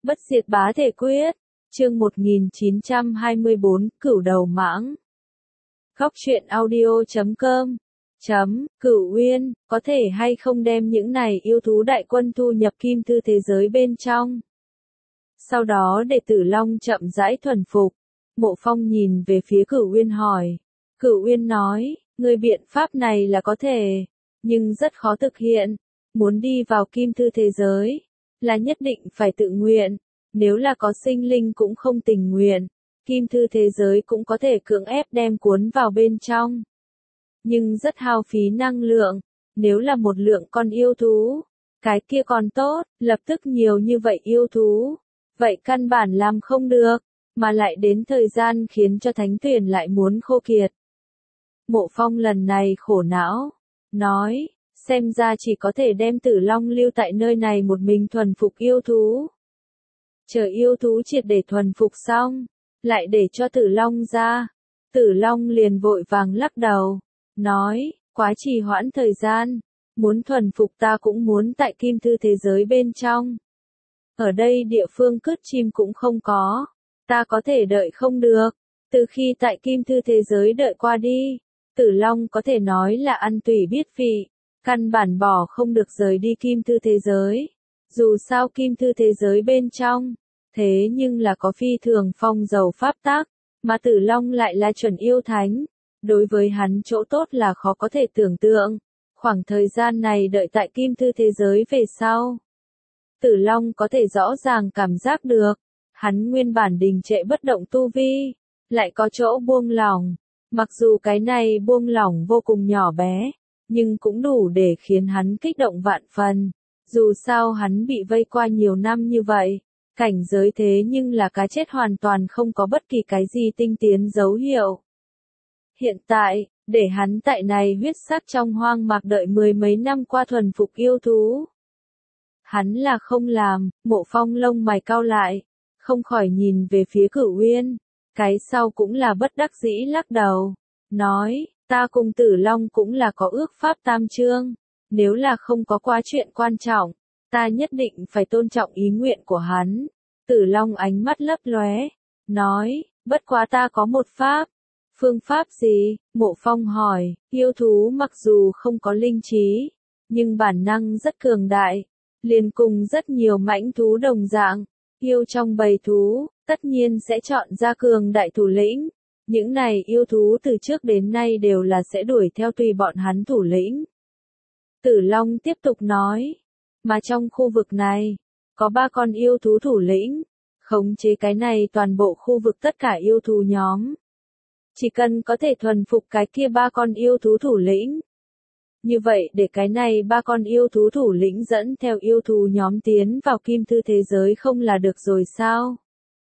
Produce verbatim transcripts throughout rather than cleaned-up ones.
Bất diệt bá thể quyết, chương một nghìn chín trăm hai mươi bốn, cửu đầu mãng. Góc truyện audio chấm com chấm, Cửu Uyên, có thể hay không đem những này yêu thú đại quân thu nhập kim thư thế giới bên trong. Sau đó để Tử Long chậm rãi thuần phục. Mộ Phong nhìn về phía Cửu Uyên hỏi. Cửu Uyên nói, người biện pháp này là có thể, nhưng rất khó thực hiện. Muốn đi vào kim thư thế giới, là nhất định phải tự nguyện. Nếu là có sinh linh cũng không tình nguyện, kim thư thế giới cũng có thể cưỡng ép đem cuốn vào bên trong. Nhưng rất hao phí năng lượng, nếu là một lượng con yêu thú, cái kia còn tốt, lập tức nhiều như vậy yêu thú. Vậy căn bản làm không được, mà lại đến thời gian khiến cho thánh tuyển lại muốn khô kiệt. Mộ Phong lần này khổ não, nói, xem ra chỉ có thể đem Tử Long lưu tại nơi này một mình thuần phục yêu thú. Chờ yêu thú triệt để thuần phục xong, lại để cho Tử Long ra. Tử Long liền vội vàng lắc đầu, nói, quá trì hoãn thời gian, muốn thuần phục ta cũng muốn tại kim thư thế giới bên trong. Ở đây địa phương cất chim cũng không có, ta có thể đợi không được, từ khi tại kim thư thế giới đợi qua đi, Tử Long có thể nói là ăn tùy biết vị, căn bản bỏ không được rời đi kim thư thế giới. Dù sao kim thư thế giới bên trong, thế nhưng là có phi thường phong dầu pháp tác, mà Tử Long lại là chuẩn yêu thánh. Đối với hắn chỗ tốt là khó có thể tưởng tượng. Khoảng thời gian này đợi tại kim thư thế giới về sau, Tử Long có thể rõ ràng cảm giác được, hắn nguyên bản đình trệ bất động tu vi, lại có chỗ buông lỏng. Mặc dù cái này buông lỏng vô cùng nhỏ bé, nhưng cũng đủ để khiến hắn kích động vạn phần. Dù sao hắn bị vây qua nhiều năm như vậy, cảnh giới thế nhưng là cái chết hoàn toàn không có bất kỳ cái gì tinh tiến dấu hiệu. Hiện tại, để hắn tại này huyết sắc trong hoang mạc đợi mười mấy năm qua thuần phục yêu thú. Hắn là không làm. Mộ Phong lông mày cau lại, không khỏi nhìn về phía Cửu Uyên, cái sau cũng là bất đắc dĩ lắc đầu, nói, ta cùng Tử Long cũng là có ước pháp tam chương, nếu là không có quá chuyện quan trọng, ta nhất định phải tôn trọng ý nguyện của hắn. Tử Long ánh mắt lấp lóe, nói, bất quá ta có một pháp. Phương pháp gì? Mộ Phong hỏi. Yêu thú mặc dù không có linh trí, nhưng bản năng rất cường đại, liền cùng rất nhiều mãnh thú đồng dạng. Yêu trong bầy thú, tất nhiên sẽ chọn ra cường đại thủ lĩnh. Những này yêu thú từ trước đến nay đều là sẽ đuổi theo tùy bọn hắn thủ lĩnh. Tử Long tiếp tục nói, mà trong khu vực này, có ba con yêu thú thủ lĩnh, khống chế cái này toàn bộ khu vực tất cả yêu thú nhóm. Chỉ cần có thể thuần phục cái kia ba con yêu thú thủ lĩnh. Như vậy để cái này ba con yêu thú thủ lĩnh dẫn theo yêu thú nhóm tiến vào kim thư thế giới không là được rồi sao?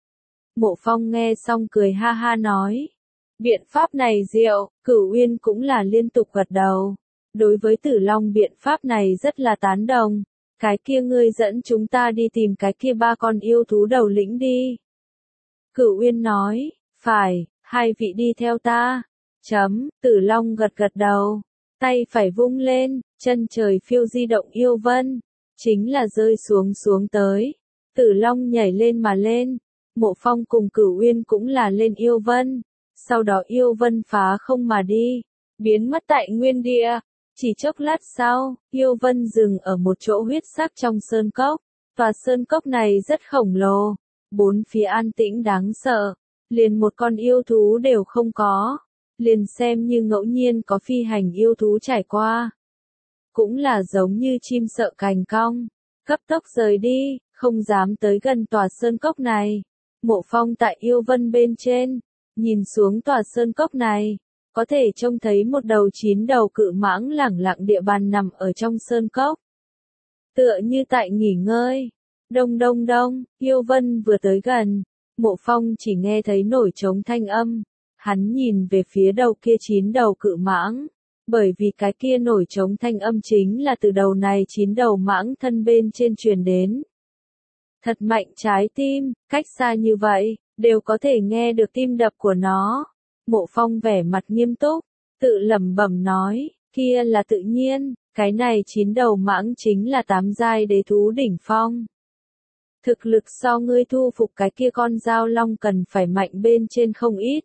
Mộ Phong nghe xong cười ha ha nói. Biện pháp này diệu, Cửu Uyên cũng là liên tục gật đầu. Đối với Tử Long biện pháp này rất là tán đồng. Cái kia ngươi dẫn chúng ta đi tìm cái kia ba con yêu thú đầu lĩnh đi. Cửu Uyên nói, phải. Hai vị đi theo ta. Chấm, Tử Long gật gật đầu. Tay phải vung lên, chân trời phiêu di động yêu vân. Chính là rơi xuống xuống tới. Tử Long nhảy lên mà lên. Mộ Phong cùng Cửu Uyên cũng là lên yêu vân. Sau đó yêu vân phá không mà đi. Biến mất tại nguyên địa. Chỉ chốc lát sau, yêu vân dừng ở một chỗ huyết sắc trong sơn cốc. Tòa sơn cốc này rất khổng lồ. Bốn phía an tĩnh đáng sợ. Liền một con yêu thú đều không có, liền xem như ngẫu nhiên có phi hành yêu thú trải qua. Cũng là giống như chim sợ cành cong, cấp tốc rời đi, không dám tới gần tòa sơn cốc này. Mộ Phong tại yêu vân bên trên, nhìn xuống tòa sơn cốc này, có thể trông thấy một đầu chín đầu cự mãng lẳng lặng địa bàn nằm ở trong sơn cốc. Tựa như tại nghỉ ngơi, đông đông đông, yêu vân vừa tới gần. Mộ Phong chỉ nghe thấy nổi trống thanh âm, hắn nhìn về phía đầu kia chín đầu cự mãng, bởi vì cái kia nổi trống thanh âm chính là từ đầu này chín đầu mãng thân bên trên truyền đến. Thật mạnh trái tim, cách xa như vậy, đều có thể nghe được tim đập của nó. Mộ Phong vẻ mặt nghiêm túc, tự lẩm bẩm nói, kia là tự nhiên, cái này chín đầu mãng chính là tám giai đế thú đỉnh phong. Thực lực so ngươi thu phục cái kia con dao long cần phải mạnh bên trên không ít.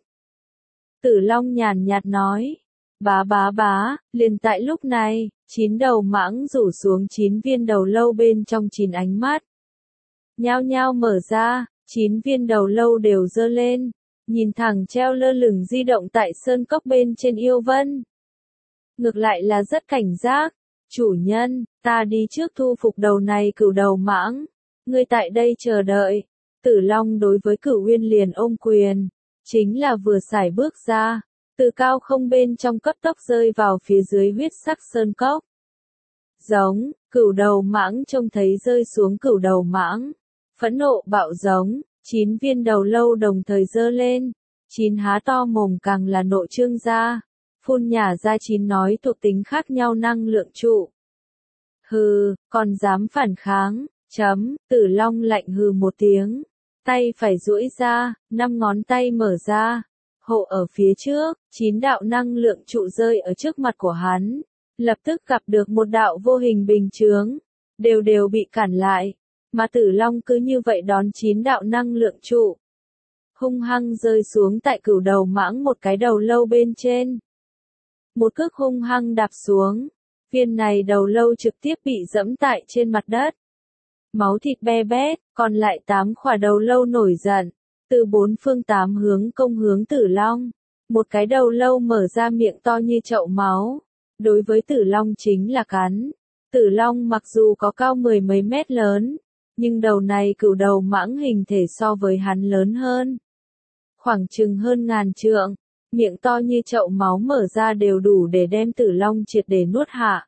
Tử Long nhàn nhạt nói. Bá bá bá, liền tại lúc này, chín đầu mãng rủ xuống chín viên đầu lâu bên trong chín ánh mắt. Nhao nhao mở ra, chín viên đầu lâu đều giơ lên, nhìn thẳng treo lơ lửng di động tại sơn cốc bên trên yêu vân. Ngược lại là rất cảnh giác. Chủ nhân, ta đi trước thu phục đầu này cửu đầu mãng. Ngươi tại đây chờ đợi. Tử Long đối với Cửu Uyên liền ôm quyền. Chính là vừa sải bước ra. Từ cao không bên trong cấp tốc rơi vào phía dưới huyết sắc sơn cốc. Giống, cửu đầu mãng trông thấy rơi xuống cửu đầu mãng. Phẫn nộ bạo giống, chín viên đầu lâu đồng thời giơ lên. Chín há to mồm càng là nộ trương ra. Phun nhả ra chín nói thuộc tính khác nhau năng lượng trụ. Hừ, còn dám phản kháng, chấm, Tử Long lạnh hừ một tiếng. Tay phải duỗi ra, năm ngón tay mở ra. Hộ ở phía trước, chín đạo năng lượng trụ rơi ở trước mặt của hắn. Lập tức gặp được một đạo vô hình bình chướng. Đều đều bị cản lại. Mà Tử Long cứ như vậy đón chín đạo năng lượng trụ. Hung hăng rơi xuống tại cửu đầu mãng một cái đầu lâu bên trên. Một cước hung hăng đạp xuống, viên này đầu lâu trực tiếp bị dẫm tại trên mặt đất. Máu thịt be bét, còn lại tám khỏa đầu lâu nổi giận, từ bốn phương tám hướng công hướng Tử Long. Một cái đầu lâu mở ra miệng to như chậu máu, đối với Tử Long chính là cắn. Tử Long mặc dù có cao mười mấy mét lớn, nhưng đầu này cửu đầu mãng hình thể so với hắn lớn hơn. Khoảng chừng hơn ngàn trượng. Miệng to như chậu máu mở ra đều đủ để đem Tử Long triệt để nuốt hạ.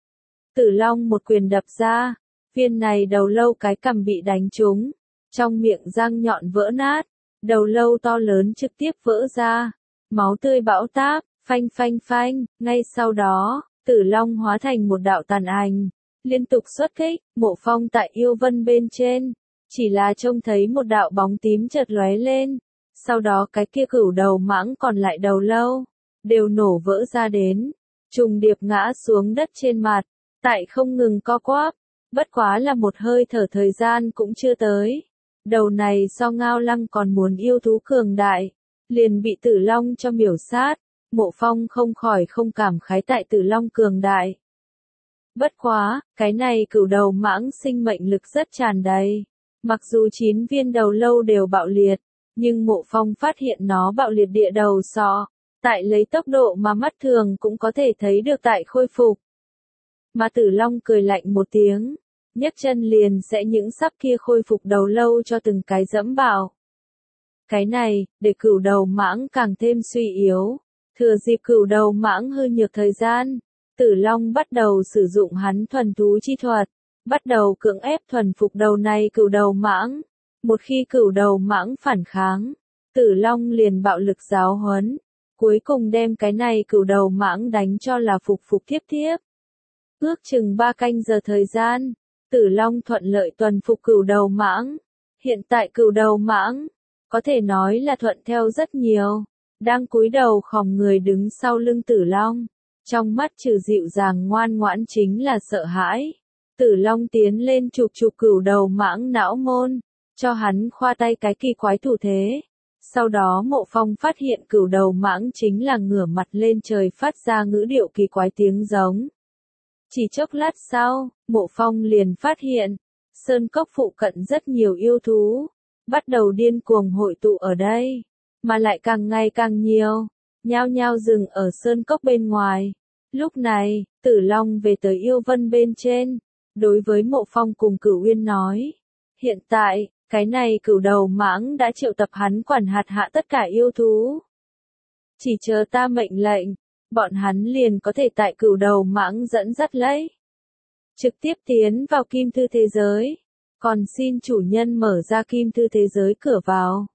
Tử Long một quyền đập ra, viên này đầu lâu cái cằm bị đánh trúng, trong miệng răng nhọn vỡ nát, đầu lâu to lớn trực tiếp vỡ ra, máu tươi bão táp, phanh phanh phanh, ngay sau đó, Tử Long hóa thành một đạo tàn ảnh, liên tục xuất kích, Mộ Phong tại yêu vân bên trên, chỉ là trông thấy một đạo bóng tím chợt lóe lên. Sau đó cái kia cửu đầu mãng còn lại đầu lâu, đều nổ vỡ ra đến, trùng điệp ngã xuống đất trên mặt, tại không ngừng co quắp, bất quá là một hơi thở thời gian cũng chưa tới. Đầu này so Ngao Lăng còn muốn yêu thú cường đại, liền bị Tử Long cho miểu sát, Mộ Phong không khỏi không cảm khái tại Tử Long cường đại. Bất quá, cái này cửu đầu mãng sinh mệnh lực rất tràn đầy, mặc dù chín viên đầu lâu đều bạo liệt. Nhưng Mộ Phong phát hiện nó bạo liệt địa đầu sọ, tại lấy tốc độ mà mắt thường cũng có thể thấy được tại khôi phục. Mà Tử Long cười lạnh một tiếng, nhấc chân liền sẽ những sắp kia khôi phục đầu lâu cho từng cái dẫm vào. Cái này, để cửu đầu mãng càng thêm suy yếu, thừa dịp cửu đầu mãng hư nhược thời gian, Tử Long bắt đầu sử dụng hắn thuần thú chi thuật, bắt đầu cưỡng ép thuần phục đầu này cửu đầu mãng. Một khi cửu đầu mãng phản kháng, Tử Long liền bạo lực giáo huấn, cuối cùng đem cái này cửu đầu mãng đánh cho là phục phục thiếp thiếp. Ước chừng ba canh giờ thời gian, Tử Long thuận lợi tuần phục cửu đầu mãng. Hiện tại cửu đầu mãng, có thể nói là thuận theo rất nhiều, đang cúi đầu khom người đứng sau lưng Tử Long. Trong mắt trừ dịu dàng ngoan ngoãn chính là sợ hãi. Tử Long tiến lên chụp chụp cửu đầu mãng não môn. Cho hắn khoa tay cái kỳ quái thủ thế. Sau đó Mộ Phong phát hiện cửu đầu mãng chính là ngửa mặt lên trời phát ra ngữ điệu kỳ quái tiếng giống. Chỉ chốc lát sau, Mộ Phong liền phát hiện, sơn cốc phụ cận rất nhiều yêu thú, bắt đầu điên cuồng hội tụ ở đây, mà lại càng ngày càng nhiều, nhao nhao dừng ở sơn cốc bên ngoài. Lúc này, Tử Long về tới yêu vân bên trên, đối với Mộ Phong cùng Cửu Uyên nói, hiện tại, cái này cửu đầu mãng đã triệu tập hắn quản hạt hạ tất cả yêu thú. Chỉ chờ ta mệnh lệnh, bọn hắn liền có thể tại cửu đầu mãng dẫn dắt lấy. Trực tiếp tiến vào kim thư thế giới. Còn xin chủ nhân mở ra kim thư thế giới cửa vào.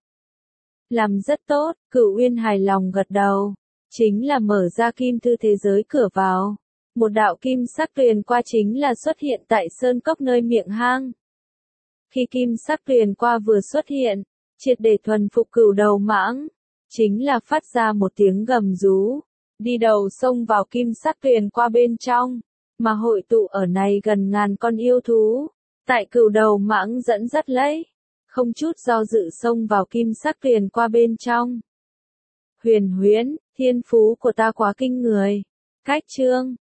Làm rất tốt, Cửu Uyên hài lòng gật đầu. Chính là mở ra kim thư thế giới cửa vào. Một đạo kim sắc tuyền qua chính là xuất hiện tại sơn cốc nơi miệng hang. Khi kim sắc tuyền qua vừa xuất hiện, triệt để thuần phục cửu đầu mãng, chính là phát ra một tiếng gầm rú, đi đầu xông vào kim sắc tuyền qua bên trong, mà hội tụ ở này gần ngàn con yêu thú, Tại cửu đầu mãng dẫn dắt lấy, không chút do dự xông vào kim sắc liền qua bên trong. Huyền Huyễn, thiên phú của ta quá kinh người. Cách chương